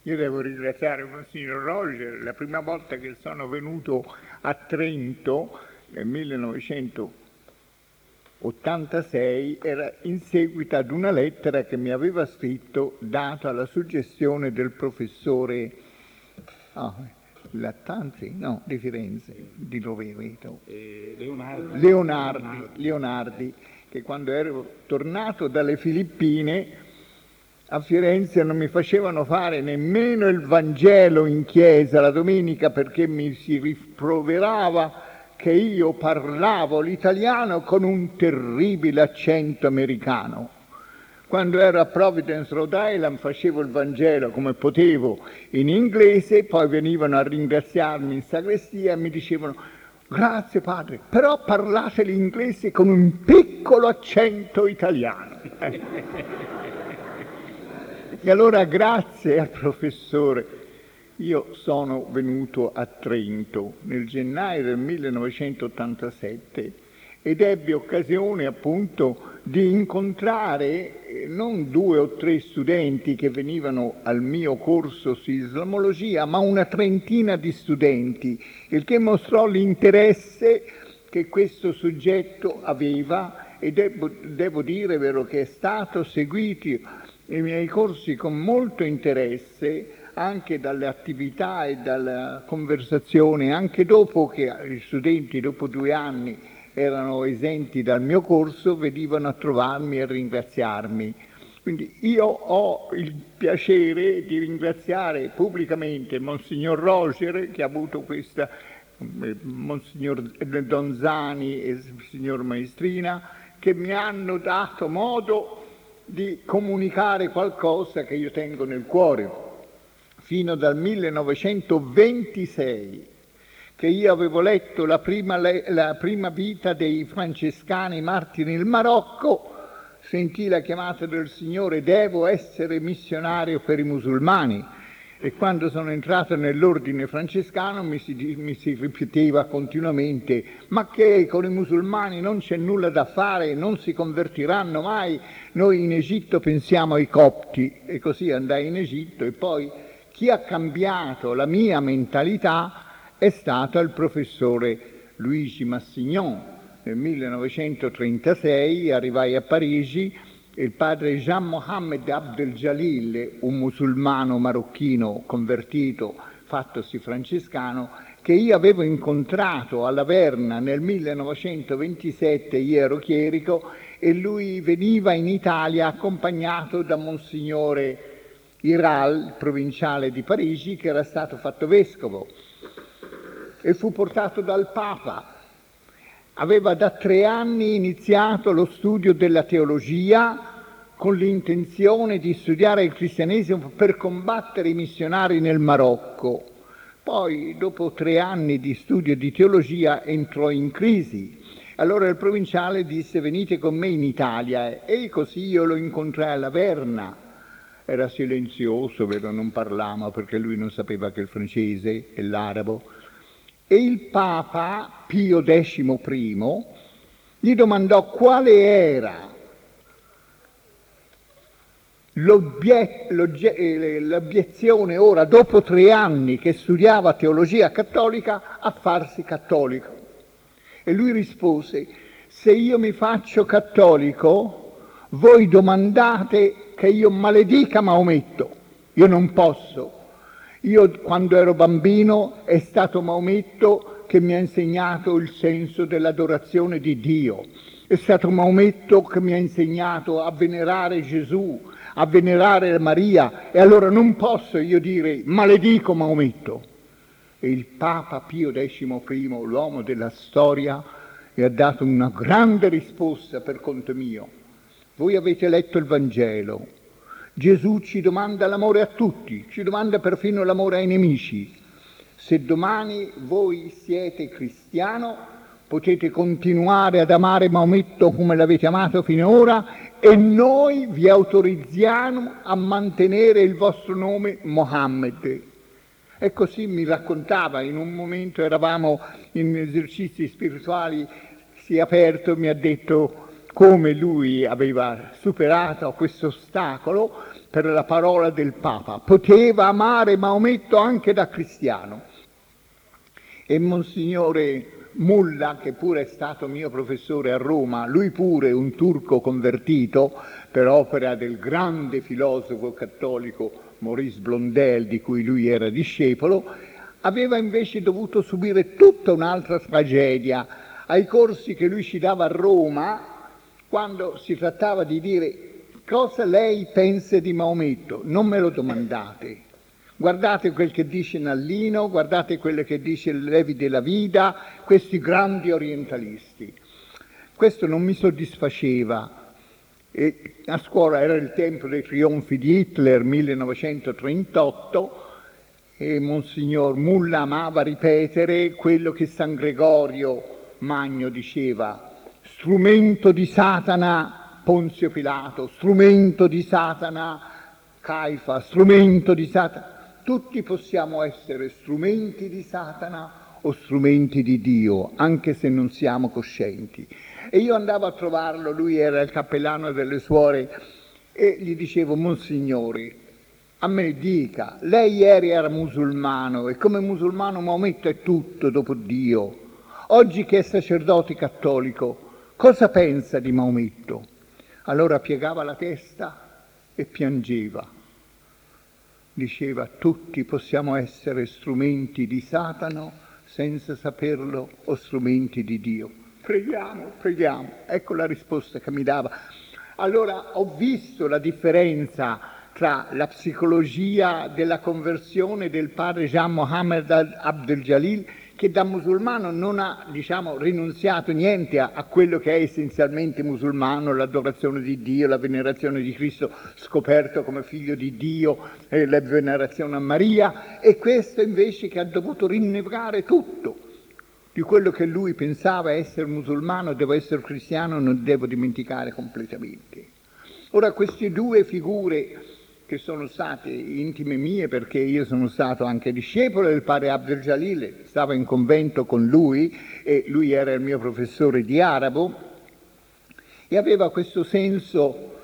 Io devo ringraziare Monsignor Roger. La prima volta che sono venuto a Trento nel 1986 era in seguito ad una lettera che mi aveva scritto data la suggestione del professore Lattanzi, no, di Firenze, di Rovereto, Leonardi, che quando ero tornato dalle Filippine a Firenze non mi facevano fare nemmeno il Vangelo in chiesa la domenica, perché mi si rimproverava che io parlavo l'italiano con un terribile accento americano. Quando ero a Providence, Rhode Island, facevo il Vangelo come potevo in inglese, poi venivano a ringraziarmi in sagrestia e mi dicevano: grazie padre, però parlate l'inglese con un piccolo accento italiano. E allora grazie al professore io sono venuto a Trento nel gennaio del 1987 ed ebbi occasione appunto di incontrare non 2 o 3 studenti che venivano al mio corso su islamologia, ma una trentina di studenti, il che mostrò l'interesse che questo soggetto aveva, e devo dire vero che è stato seguito i miei corsi con molto interesse, anche dalle attività e dalla conversazione, anche dopo che gli studenti dopo 2 anni erano esenti dal mio corso, venivano a trovarmi e a ringraziarmi. Quindi io ho il piacere di ringraziare pubblicamente Monsignor Roger, che ha avuto questa, Monsignor Donzani e Signor Maestrina, che mi hanno dato modo di comunicare qualcosa che io tengo nel cuore. Fino dal 1926, che io avevo letto la prima vita dei francescani martiri nel Marocco, sentii la chiamata del Signore: devo essere missionario per i musulmani. E quando sono entrato nell'ordine francescano mi si ripeteva continuamente: ma che con i musulmani non c'è nulla da fare, non si convertiranno mai, noi in Egitto pensiamo ai copti. E così andai in Egitto, e poi chi ha cambiato la mia mentalità è stato il professore Luigi Massignon. Nel 1936 arrivai a Parigi e il padre Jean Mohammed Abdel Jalil, un musulmano marocchino convertito, fattosi francescano, che io avevo incontrato alla Verna nel 1927, io ero chierico, e lui veniva in Italia accompagnato da Monsignore Iral, provinciale di Parigi, che era stato fatto vescovo, e fu portato dal Papa. Aveva da 3 anni iniziato lo studio della teologia con l'intenzione di studiare il cristianesimo per combattere i missionari nel Marocco. Poi, dopo 3 anni di studio di teologia, entrò in crisi. Allora il provinciale disse: venite con me in Italia, e così io lo incontrai alla Verna. Era silenzioso, vero, non parlava perché lui non sapeva che il francese e l'arabo. E il Papa Pio XI gli domandò quale era l'obiezione ora, dopo 3 anni che studiava teologia cattolica, a farsi cattolico. E lui rispose: se io mi faccio cattolico, voi domandate che io maledica Maometto. Io non posso. Io, quando ero bambino, è stato Maometto che mi ha insegnato il senso dell'adorazione di Dio. È stato Maometto che mi ha insegnato a venerare Gesù, a venerare Maria, e allora non posso io dire maledico Maometto. E il Papa Pio XI, l'uomo della storia, gli ha dato una grande risposta per conto mio. Voi avete letto il Vangelo. Gesù ci domanda l'amore a tutti, ci domanda perfino l'amore ai nemici. Se domani voi siete cristiano, potete continuare ad amare Maometto come l'avete amato finora, e noi vi autorizziamo a mantenere il vostro nome Mohammed. E così mi raccontava, in un momento eravamo in esercizi spirituali, si è aperto, mi ha detto come lui aveva superato questo ostacolo, per la parola del Papa, poteva amare Maometto anche da cristiano. E Monsignore Mulla, che pure è stato mio professore a Roma, lui pure un turco convertito per opera del grande filosofo cattolico Maurice Blondel, di cui lui era discepolo, aveva invece dovuto subire tutta un'altra tragedia. Ai corsi che lui ci dava a Roma, quando si trattava di dire cosa lei pensa di Maometto, non me lo domandate. Guardate quel che dice Nallino, guardate quello che dice Levi della Vida, questi grandi orientalisti. Questo non mi soddisfaceva. E a scuola era il tempo dei trionfi di Hitler, 1938, e Monsignor Mulla amava ripetere quello che San Gregorio Magno diceva: strumento di Satana Ponzio Pilato, strumento di Satana Caifa, strumento di Satana. Tutti possiamo essere strumenti di Satana o strumenti di Dio, anche se non siamo coscienti. E io andavo a trovarlo, lui era il cappellano delle suore, e gli dicevo: Monsignore, a me dica, lei ieri era musulmano e come musulmano Maometto è tutto dopo Dio. Oggi che è sacerdote cattolico, cosa pensa di Maometto? Allora piegava la testa e piangeva. Diceva: tutti possiamo essere strumenti di Satana senza saperlo o strumenti di Dio. Preghiamo, preghiamo. Ecco la risposta che mi dava. Allora ho visto la differenza tra la psicologia della conversione del padre Jean Mohammed Abdel Jalil, che da musulmano non ha, rinunziato niente a quello che è essenzialmente musulmano, l'adorazione di Dio, la venerazione di Cristo scoperto come figlio di Dio, la venerazione a Maria, e questo invece che ha dovuto rinnegare tutto di quello che lui pensava essere musulmano, devo essere cristiano, non devo dimenticare completamente. Ora, queste due figure, che sono state intime mie perché io sono stato anche discepolo del padre Abdel Jalil, stavo in convento con lui e lui era il mio professore di arabo, e aveva questo senso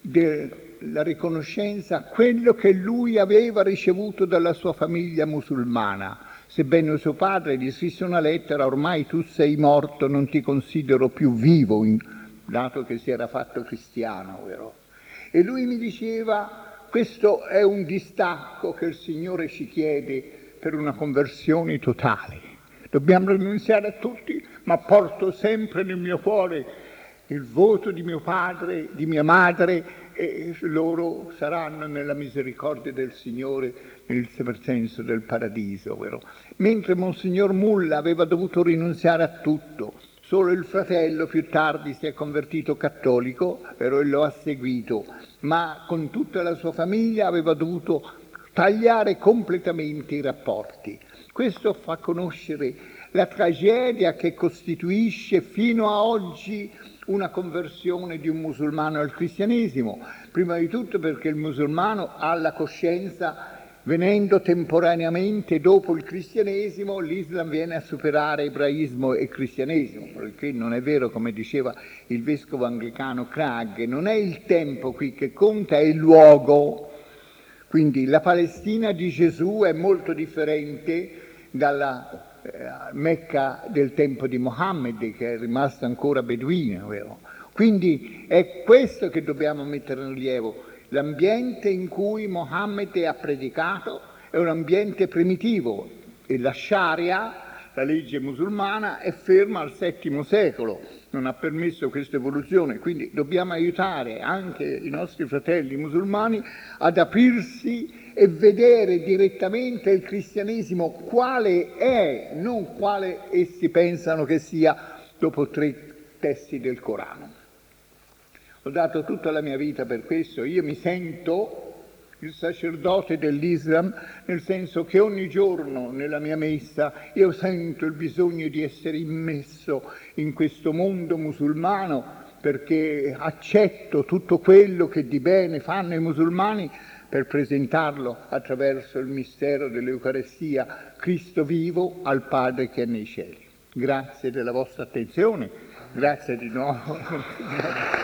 della riconoscenza a quello che lui aveva ricevuto dalla sua famiglia musulmana. Sebbene suo padre gli scrisse una lettera: ormai tu sei morto, non ti considero più vivo, dato che si era fatto cristiano, vero? E lui mi diceva: questo è un distacco che il Signore ci chiede per una conversione totale. Dobbiamo rinunziare a tutti, ma porto sempre nel mio cuore il voto di mio padre, di mia madre, e loro saranno nella misericordia del Signore, nel senso del paradiso, vero? Mentre Monsignor Mulla aveva dovuto rinunziare a tutto. Solo il fratello più tardi si è convertito cattolico, però e lo ha seguito, ma con tutta la sua famiglia aveva dovuto tagliare completamente i rapporti. Questo fa conoscere la tragedia che costituisce fino a oggi una conversione di un musulmano al cristianesimo, prima di tutto perché il musulmano ha la coscienza, venendo temporaneamente dopo il cristianesimo, l'Islam viene a superare ebraismo e cristianesimo, perché non è vero, come diceva il vescovo anglicano Cragg, non è il tempo qui che conta, è il luogo. Quindi la Palestina di Gesù è molto differente dalla Mecca del tempo di Mohammed, che è rimasta ancora beduina, vero? Quindi è questo che dobbiamo mettere in rilievo. L'ambiente in cui Mohammed ha predicato è un ambiente primitivo e la Sharia, la legge musulmana, è ferma al VII secolo, non ha permesso questa evoluzione, quindi dobbiamo aiutare anche i nostri fratelli musulmani ad aprirsi e vedere direttamente il cristianesimo quale è, non quale essi pensano che sia dopo 3 testi del Corano. Ho dato tutta la mia vita per questo. Io mi sento il sacerdote dell'Islam, nel senso che ogni giorno nella mia messa io sento il bisogno di essere immesso in questo mondo musulmano, perché accetto tutto quello che di bene fanno i musulmani per presentarlo attraverso il mistero dell'Eucarestia, Cristo vivo, al Padre che è nei cieli. Grazie della vostra attenzione, grazie di nuovo.